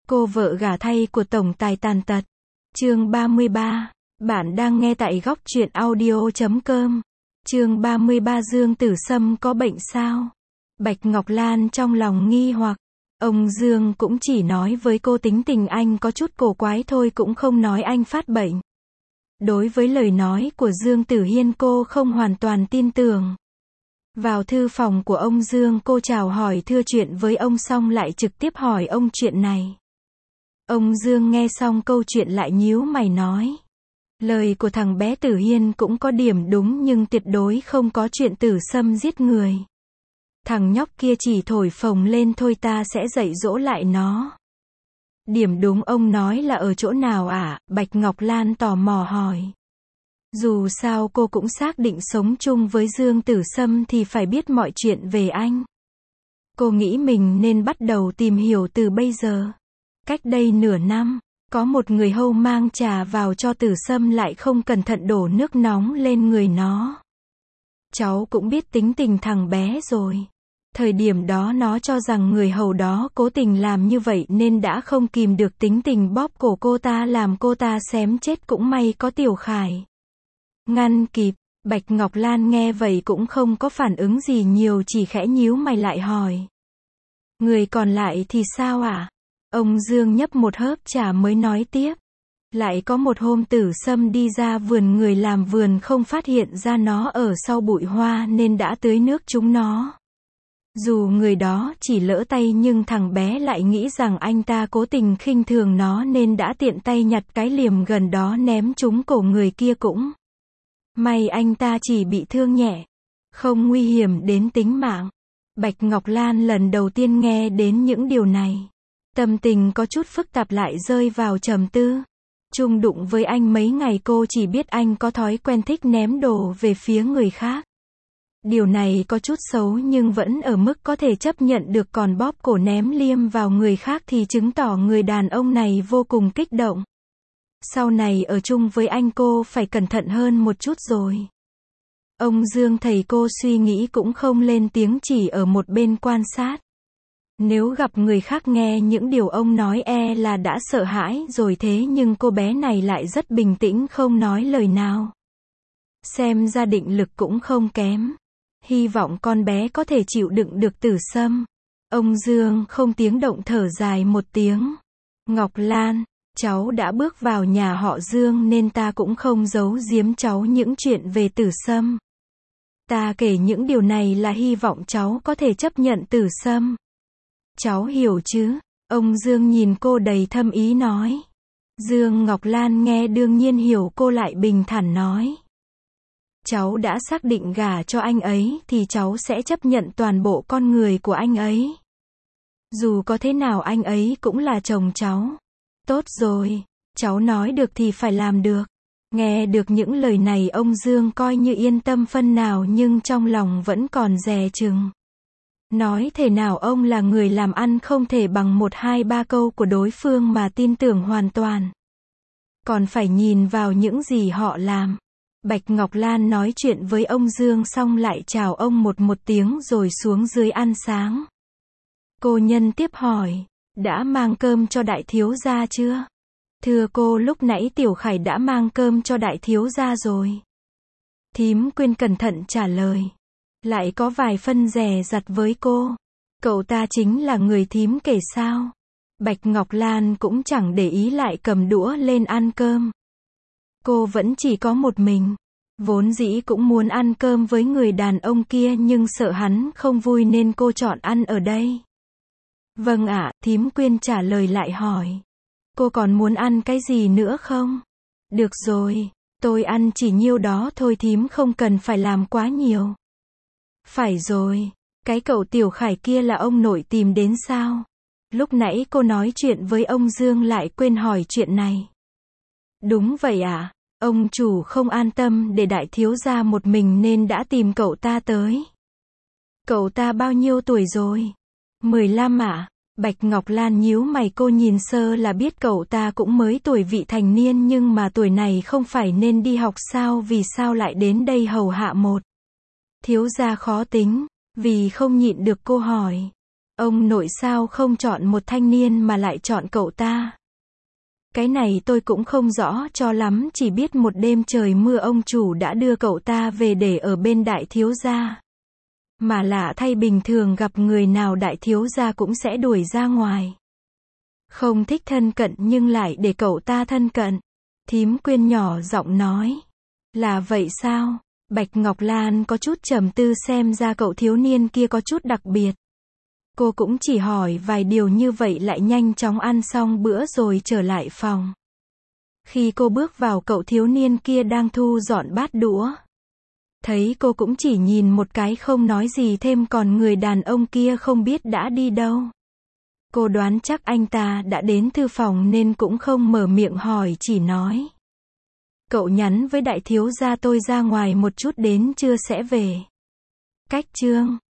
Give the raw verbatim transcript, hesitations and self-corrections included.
Cô vợ gả thay của tổng tài tàn tật. Chương ba mươi ba. Bạn đang nghe tại góc truyện audio chấm com. Chương ba mươi ba. Dương Tử Sâm có bệnh sao? Bạch Ngọc Lan trong lòng nghi hoặc. Ông Dương cũng chỉ nói với cô tính tình anh có chút cổ quái thôi, cũng không nói anh phát bệnh. Đối với lời nói của Dương Tử Hiên cô không hoàn toàn tin tưởng. Vào thư phòng của ông Dương, cô chào hỏi thưa chuyện với ông xong lại trực tiếp hỏi ông chuyện này. Ông Dương nghe xong câu chuyện lại nhíu mày nói. Lời của thằng bé Tử Hiên cũng có điểm đúng, nhưng tuyệt đối không có chuyện Tử Sâm giết người. Thằng nhóc kia chỉ thổi phồng lên thôi, ta sẽ dạy dỗ lại nó. Điểm đúng ông nói là ở chỗ nào ạ? À? Bạch Ngọc Lan tò mò hỏi. Dù sao cô cũng xác định sống chung với Dương Tử Sâm thì phải biết mọi chuyện về anh. Cô nghĩ mình nên bắt đầu tìm hiểu từ bây giờ. Cách đây nửa năm, có một người hầu mang trà vào cho Tử Sâm lại không cẩn thận đổ nước nóng lên người nó. Cháu cũng biết tính tình thằng bé rồi. Thời điểm đó nó cho rằng người hầu đó cố tình làm như vậy nên đã không kìm được tính tình bóp cổ cô ta, làm cô ta xém chết. Cũng may có Tiểu Khải ngăn kịp. Bạch Ngọc Lan nghe vậy cũng không có phản ứng gì nhiều, chỉ khẽ nhíu mày lại hỏi. Người còn lại thì sao ạ? À? Ông Dương nhấp một hớp trà mới nói tiếp. Lại có một hôm Tử Sâm đi ra vườn, người làm vườn không phát hiện ra nó ở sau bụi hoa nên đã tưới nước chúng nó. Dù người đó chỉ lỡ tay nhưng thằng bé lại nghĩ rằng anh ta cố tình khinh thường nó nên đã tiện tay nhặt cái liềm gần đó ném trúng cổ người kia. Cũng may anh ta chỉ bị thương nhẹ, không nguy hiểm đến tính mạng. Bạch Ngọc Lan lần đầu tiên nghe đến những điều này, tâm tình có chút phức tạp, lại rơi vào trầm tư. Chung đụng với anh mấy ngày cô chỉ biết anh có thói quen thích ném đồ về phía người khác. Điều này có chút xấu nhưng vẫn ở mức có thể chấp nhận được, còn bóp cổ ném liêm vào người khác thì chứng tỏ người đàn ông này vô cùng kích động. Sau này ở chung với anh cô phải cẩn thận hơn một chút rồi. Ông Dương thầy cô suy nghĩ cũng không lên tiếng, chỉ ở một bên quan sát. Nếu gặp người khác nghe những điều ông nói e là đã sợ hãi rồi, thế nhưng cô bé này lại rất bình tĩnh không nói lời nào. Xem ra định lực cũng không kém. Hy vọng con bé có thể chịu đựng được Tử Sâm. Ông Dương không tiếng động thở dài một tiếng. Ngọc Lan, cháu đã bước vào nhà họ Dương nên ta cũng không giấu giếm cháu những chuyện về Tử Sâm. Ta kể những điều này là hy vọng cháu có thể chấp nhận Tử Sâm. Cháu hiểu chứ? Ông Dương nhìn cô đầy thâm ý nói. Dương Ngọc Lan nghe đương nhiên hiểu, cô lại bình thản nói. Cháu đã xác định gả cho anh ấy thì cháu sẽ chấp nhận toàn bộ con người của anh ấy. Dù có thế nào anh ấy cũng là chồng cháu. Tốt rồi, cháu nói được thì phải làm được. Nghe được những lời này ông Dương coi như yên tâm phân nào, nhưng trong lòng vẫn còn dè chừng. Nói thế nào ông là người làm ăn, không thể bằng một hai ba câu của đối phương mà tin tưởng hoàn toàn. Còn phải nhìn vào những gì họ làm. Bạch Ngọc Lan nói chuyện với ông Dương xong lại chào ông một một tiếng rồi xuống dưới ăn sáng. Cô nhân tiếp hỏi, đã mang cơm cho đại thiếu gia chưa? Thưa cô, lúc nãy Tiểu Khải đã mang cơm cho đại thiếu gia rồi. Thím Quyên cẩn thận trả lời. Lại có vài phân dè dặt với cô. Cậu ta chính là người thím kể sao? Bạch Ngọc Lan cũng chẳng để ý, lại cầm đũa lên ăn cơm. Cô vẫn chỉ có một mình. Vốn dĩ cũng muốn ăn cơm với người đàn ông kia nhưng sợ hắn không vui nên cô chọn ăn ở đây. Vâng ạ, thím Quyên trả lời lại hỏi. Cô còn muốn ăn cái gì nữa không? Được rồi, tôi ăn chỉ nhiêu đó thôi, thím không cần phải làm quá nhiều. Phải rồi, cái cậu Tiểu Khải kia là ông nội tìm đến sao? Lúc nãy cô nói chuyện với ông Dương lại quên hỏi chuyện này. Đúng vậy ạ, à? Ông chủ không an tâm để đại thiếu gia một mình nên đã tìm cậu ta tới. Cậu ta bao nhiêu tuổi rồi? mười lăm ạ. À? Bạch Ngọc Lan nhíu mày, cô nhìn sơ là biết cậu ta cũng mới tuổi vị thành niên, nhưng mà tuổi này không phải nên đi học sao, vì sao lại đến đây hầu hạ một thiếu gia khó tính? Vì không nhịn được cô hỏi. Ông nội sao không chọn một thanh niên mà lại chọn cậu ta? Cái này tôi cũng không rõ cho lắm, chỉ biết một đêm trời mưa ông chủ đã đưa cậu ta về để ở bên đại thiếu gia. Mà lạ thay bình thường gặp người nào đại thiếu gia cũng sẽ đuổi ra ngoài. Không thích thân cận nhưng lại để cậu ta thân cận. Thím Quyên nhỏ giọng nói. Là vậy sao? Bạch Ngọc Lan có chút trầm tư, xem ra cậu thiếu niên kia có chút đặc biệt. Cô cũng chỉ hỏi vài điều như vậy lại nhanh chóng ăn xong bữa rồi trở lại phòng. Khi cô bước vào, cậu thiếu niên kia đang thu dọn bát đũa. Thấy cô cũng chỉ nhìn một cái không nói gì thêm, còn người đàn ông kia không biết đã đi đâu. Cô đoán chắc anh ta đã đến thư phòng nên cũng không mở miệng hỏi, chỉ nói. Cậu nhắn với đại thiếu gia tôi ra ngoài một chút đến trưa sẽ về. Cách chương